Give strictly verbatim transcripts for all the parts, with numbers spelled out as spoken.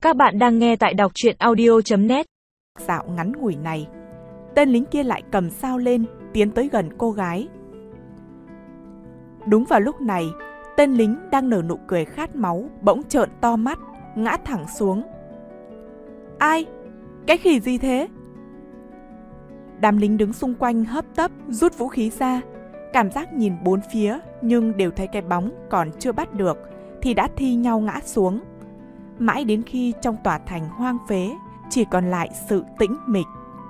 Các bạn đang nghe tại đọc truyện audio chấm net. Dạo ngắn ngủi này, tên lính kia lại cầm dao lên, tiến tới gần cô gái. Đúng vào lúc này, tên lính đang nở nụ cười khát máu bỗng trợn to mắt, ngã thẳng xuống. Ai? Cái khỉ gì thế? Đám lính đứng xung quanh hấp tấp rút vũ khí ra, cảm giác nhìn bốn phía nhưng đều thấy cái bóng còn chưa bắt được thì đã thi nhau ngã xuống. Mãi đến khi trong tòa thành hoang phế chỉ còn lại sự tĩnh mịch.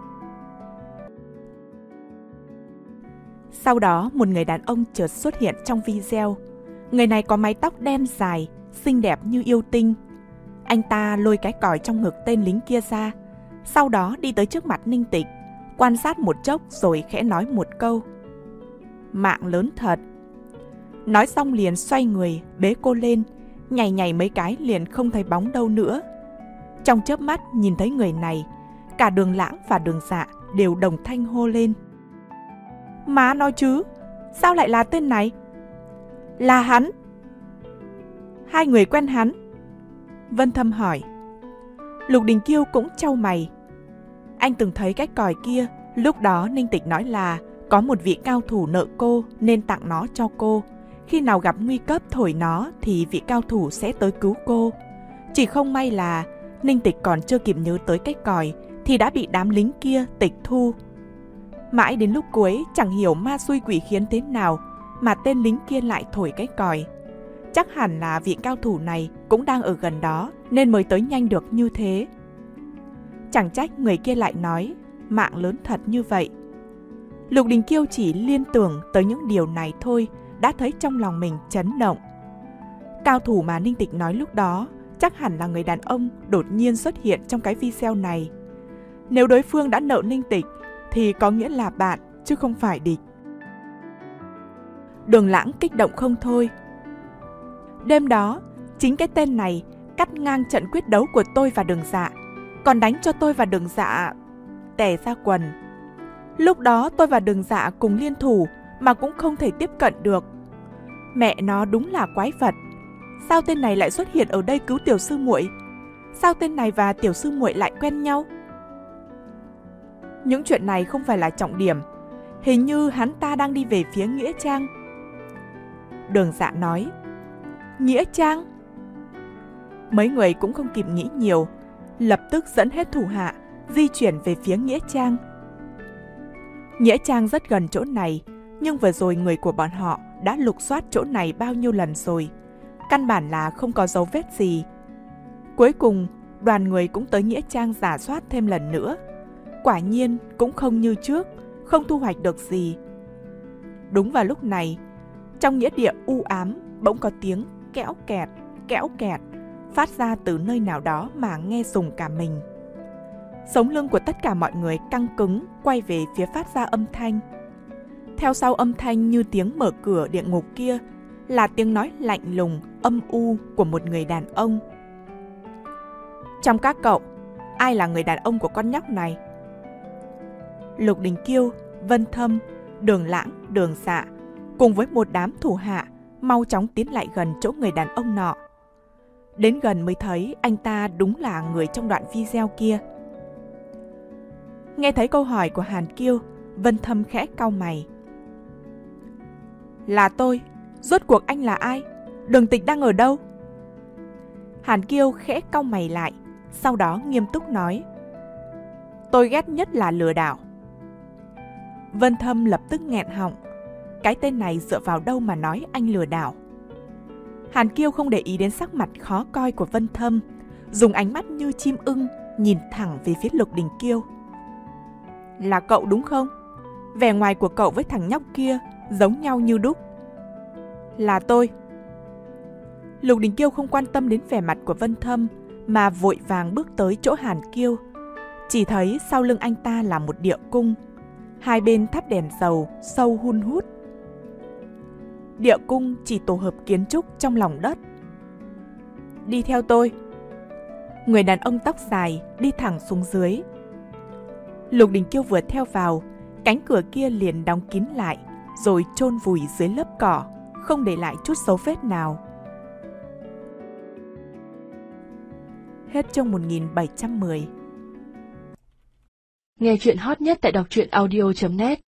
Sau đó một người đàn ông chợt xuất hiện trong video. Người này có mái tóc đen dài, xinh đẹp như yêu tinh. Anh ta lôi cái còi trong ngực tên lính kia ra, sau đó đi tới trước mặt Ninh Tịch, quan sát một chốc rồi khẽ nói một câu: Mạng lớn thật. Nói xong liền xoay người bế cô lên, nhảy nhảy mấy cái liền không thấy bóng đâu nữa. Trong chớp mắt nhìn thấy người này, cả Đường Lãng và Đường Dạ đều đồng thanh hô lên: Má nói chứ, sao lại là tên này? Là hắn. Hai người quen hắn? Vân Thâm hỏi. Lục Đình Kiêu cũng chau mày. Anh từng thấy cái còi kia, lúc đó Ninh Tịch nói là có một vị cao thủ nợ cô nên tặng nó cho cô. Khi nào gặp nguy cấp thổi nó thì vị cao thủ sẽ tới cứu cô. Chỉ không may là Ninh Tịch còn chưa kịp nhớ tới cái còi thì đã bị đám lính kia tịch thu. Mãi đến lúc cuối chẳng hiểu ma xui quỷ khiến thế nào mà tên lính kia lại thổi cái còi. Chắc hẳn là vị cao thủ này cũng đang ở gần đó nên mới tới nhanh được như thế. Chẳng trách người kia lại nói mạng lớn thật như vậy. Lục Đình Kiêu chỉ liên tưởng tới những điều này thôi đã thấy trong lòng mình chấn động. Cao thủ mà Ninh Tịch nói lúc đó chắc hẳn là người đàn ông đột nhiên xuất hiện trong cái video này. Nếu đối phương đã nợ Ninh Tịch thì có nghĩa là bạn chứ không phải địch. Đường Lãng kích động không thôi. Đêm đó, chính cái tên này cắt ngang trận quyết đấu của tôi và Đường Dạ, còn đánh cho tôi và Đường Dạ tè ra quần. Lúc đó tôi và Đường Dạ cùng liên thủ mà cũng không thể tiếp cận được. Mẹ nó đúng là quái vật. Sao tên này lại xuất hiện ở đây cứu tiểu sư muội? Sao tên này và tiểu sư muội lại quen nhau? Những chuyện này không phải là trọng điểm. Hình như hắn ta đang đi về phía Nghĩa Trang. Đường Dạ nói. Nghĩa Trang? Mấy người cũng không kịp nghĩ nhiều, lập tức dẫn hết thủ hạ di chuyển về phía Nghĩa Trang. Nghĩa Trang rất gần chỗ này, nhưng vừa rồi người của bọn họ đã lục soát chỗ này bao nhiêu lần rồi, căn bản là không có dấu vết gì. Cuối cùng, đoàn người cũng tới Nghĩa Trang rà soát thêm lần nữa. Quả nhiên cũng không như trước, không thu hoạch được gì. Đúng vào lúc này, trong nghĩa địa u ám bỗng có tiếng kẽo kẹt, kẽo kẹt phát ra từ nơi nào đó mà nghe rùng cả mình. Sống lưng của tất cả mọi người căng cứng quay về phía phát ra âm thanh. Theo sau âm thanh như tiếng mở cửa địa ngục kia là tiếng nói lạnh lùng, âm u của một người đàn ông. Trong các cậu, ai là người đàn ông của con nhóc này? Lục Đình Kiêu, Vân Thâm, Đường Lãng, Đường Dạ cùng với một đám thủ hạ mau chóng tiến lại gần chỗ người đàn ông nọ. Đến gần mới thấy anh ta đúng là người trong đoạn video kia. Nghe thấy câu hỏi của Hàn Kiêu, Vân Thâm khẽ cau mày. Là tôi, rốt cuộc anh là ai? Đường Tịch đang ở đâu? Hàn Kiêu khẽ cau mày lại, sau đó nghiêm túc nói. Tôi ghét nhất là lừa đảo. Vân Thâm lập tức nghẹn họng. Cái tên này dựa vào đâu mà nói anh lừa đảo? Hàn Kiêu không để ý đến sắc mặt khó coi của Vân Thâm, dùng ánh mắt như chim ưng nhìn thẳng về phía Lục Đình Kiêu. Là cậu đúng không? Vẻ ngoài của cậu với thằng nhóc kia giống nhau như đúc. Là tôi. Lục Đình Kiêu không quan tâm đến vẻ mặt của Vân Thâm mà vội vàng bước tới chỗ Hàn Kiêu. Chỉ thấy sau lưng anh ta là một địa cung, hai bên thắp đèn dầu sâu hun hút. Địa cung chỉ tổ hợp kiến trúc trong lòng đất. Đi theo tôi. Người đàn ông tóc dài đi thẳng xuống dưới. Lục Đình Kiêu vừa theo vào, cánh cửa kia liền đóng kín lại, rồi chôn vùi dưới lớp cỏ, không để lại chút dấu vết nào. Hết chương một nghìn bảy trăm mười. Nghe chuyện hot nhất tại đọc truyện audio chấm net.